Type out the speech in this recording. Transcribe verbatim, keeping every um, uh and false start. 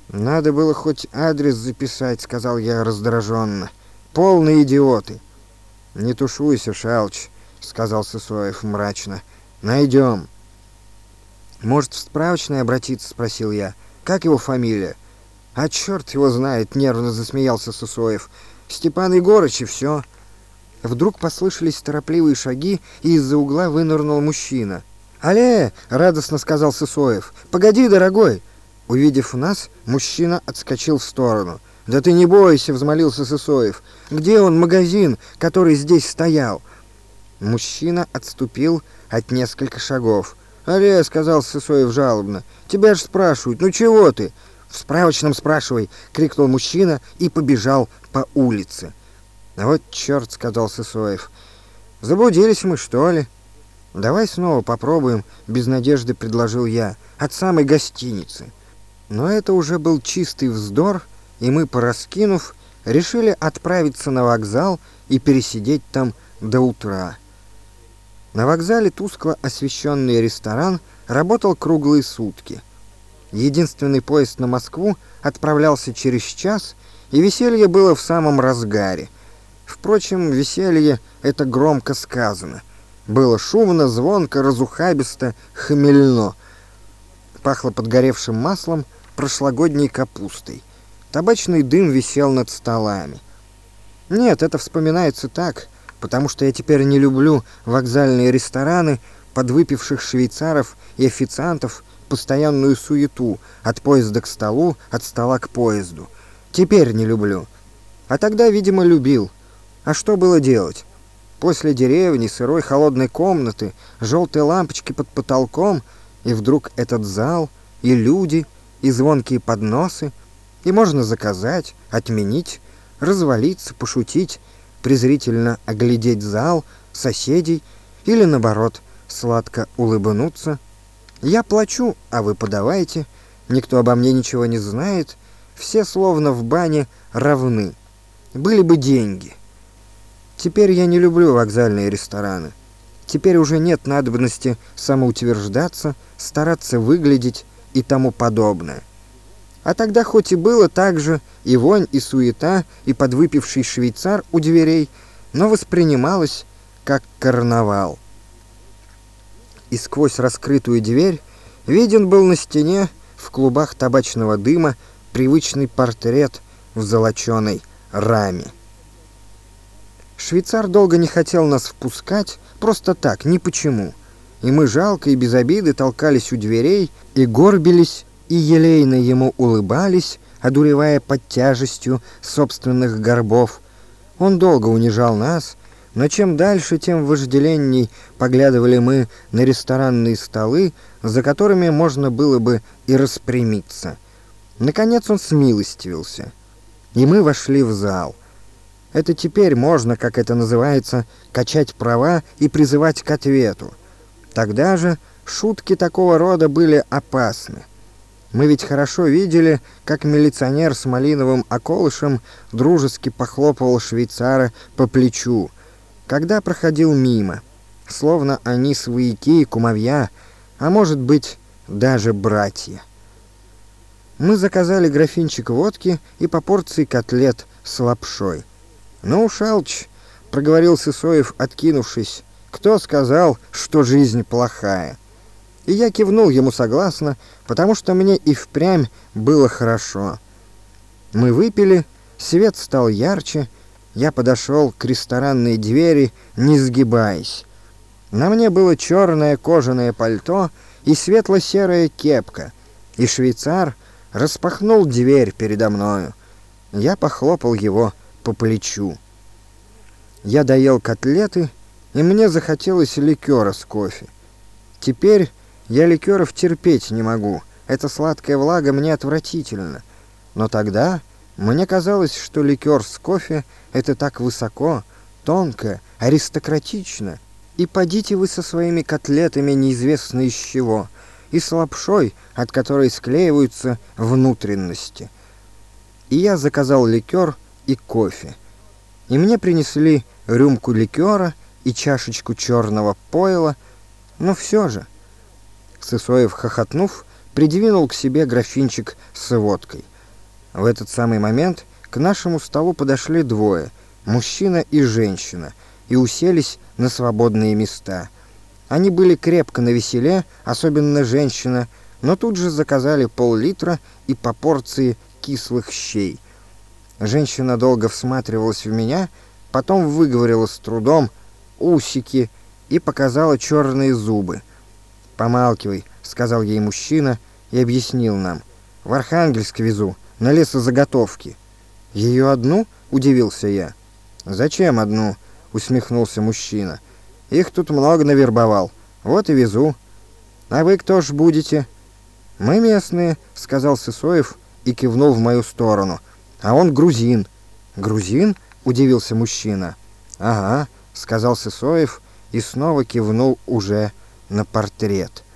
«Надо было хоть адрес записать», — сказал я раздраженно. «Полные идиоты». «Не тушуйся, Шалч», — сказал Сысоев мрачно. «Найдем». «Может, в справочное обратиться?» — спросил я. «Как его фамилия?» «А черт его знает», — нервно засмеялся Сысоев. «Степан Егорыч, и все». Вдруг послышались торопливые шаги, и из-за угла вынырнул мужчина. «Алле!» — радостно сказал Сысоев. «Погоди, дорогой!» Увидев нас, мужчина отскочил в сторону. «Да ты не бойся!» — взмолился Сысоев. «Где он, магазин, который здесь стоял?» Мужчина отступил от нескольких шагов. «Алле!» — сказал Сысоев жалобно. «Тебя ж спрашивают, ну чего ты?» «В справочном спрашивай!» — крикнул мужчина и побежал по улице. «Вот черт!» — сказал Сысоев. «Заблудились мы, что ли?» «Давай снова попробуем», — без надежды предложил я, — «от самой гостиницы». Но это уже был чистый вздор, и мы, пораскинув, решили отправиться на вокзал и пересидеть там до утра. На вокзале тускло освещенный ресторан работал круглые сутки. Единственный поезд на Москву отправлялся через час, и веселье было в самом разгаре. Впрочем, веселье — это громко сказано. Было шумно, звонко, разухабисто, хмельно. Пахло подгоревшим маслом, прошлогодней капустой. Табачный дым висел над столами. Нет, это вспоминается так, потому что я теперь не люблю вокзальные рестораны, подвыпивших швейцаров и официантов, постоянную суету от поезда к столу, от стола к поезду. Теперь не люблю. А тогда, видимо, любил. А что было делать? После деревни, сырой холодной комнаты, желтой лампочки под потолком, и вдруг этот зал, и люди, и звонкие подносы, и можно заказать, отменить, развалиться, пошутить, презрительно оглядеть зал, соседей, или, наоборот, сладко улыбнуться. Я плачу, а вы подавайте, никто обо мне ничего не знает, все словно в бане равны. Были бы деньги. Теперь я не люблю вокзальные рестораны. Теперь уже нет надобности самоутверждаться, стараться выглядеть и тому подобное. А тогда хоть и было так же и вонь, и суета, и подвыпивший швейцар у дверей, но воспринималось как карнавал. И сквозь раскрытую дверь виден был на стене в клубах табачного дыма привычный портрет в золоченой раме. Швейцар долго не хотел нас впускать, просто так, ни почему. И мы жалко и без обиды толкались у дверей и горбились, и елейно ему улыбались, одуревая под тяжестью собственных горбов. Он долго унижал нас, но чем дальше, тем вожделенней поглядывали мы на ресторанные столы, за которыми можно было бы и распрямиться. Наконец он смилостивился, и мы вошли в зал. Это теперь можно, как это называется, качать права и призывать к ответу. Тогда же шутки такого рода были опасны. Мы ведь хорошо видели, как милиционер с малиновым околышем дружески похлопывал швейцара по плечу, когда проходил мимо, словно они свояки, кумовья, а может быть, даже братья. Мы заказали графинчик водки и по порции котлет с лапшой. «Ну, Шалч», — проговорил Сысоев, откинувшись, — «кто сказал, что жизнь плохая?» И я кивнул ему согласно, потому что мне и впрямь было хорошо. Мы выпили, свет стал ярче, я подошел к ресторанной двери, не сгибаясь. На мне было черное кожаное пальто и светло-серая кепка, и швейцар распахнул дверь передо мною. Я похлопал его по плечу. Я доел котлеты, и мне захотелось ликера с кофе. Теперь я ликеров терпеть не могу, эта сладкая влага мне отвратительна. Но тогда мне казалось, что ликер с кофе — это так высоко, тонко, аристократично. И подите вы со своими котлетами неизвестно из чего, и с лапшой, от которой склеиваются внутренности. И я заказал ликер и кофе. И мне принесли рюмку ликера и чашечку черного пойла, но все же... Сысоев, хохотнув, придвинул к себе графинчик с водкой. В этот самый момент к нашему столу подошли двое, мужчина и женщина, и уселись на свободные места. Они были крепко навеселе, особенно женщина, но тут же заказали пол-литра и по порции кислых щей. Женщина долго всматривалась в меня, потом выговорила с трудом «усики» и показала черные зубы. «Помалкивай», — сказал ей мужчина и объяснил нам. «В Архангельск везу, на лесозаготовки». «Ее одну?» — удивился я. «Зачем одну?» — усмехнулся мужчина. «Их тут много навербовал, вот и везу». «А вы кто ж будете?» «Мы местные», — сказал Сысоев и кивнул в мою сторону. «А он грузин». «Грузин?» — удивился мужчина. «Ага», — сказал Сысоев и снова кивнул уже на портрет.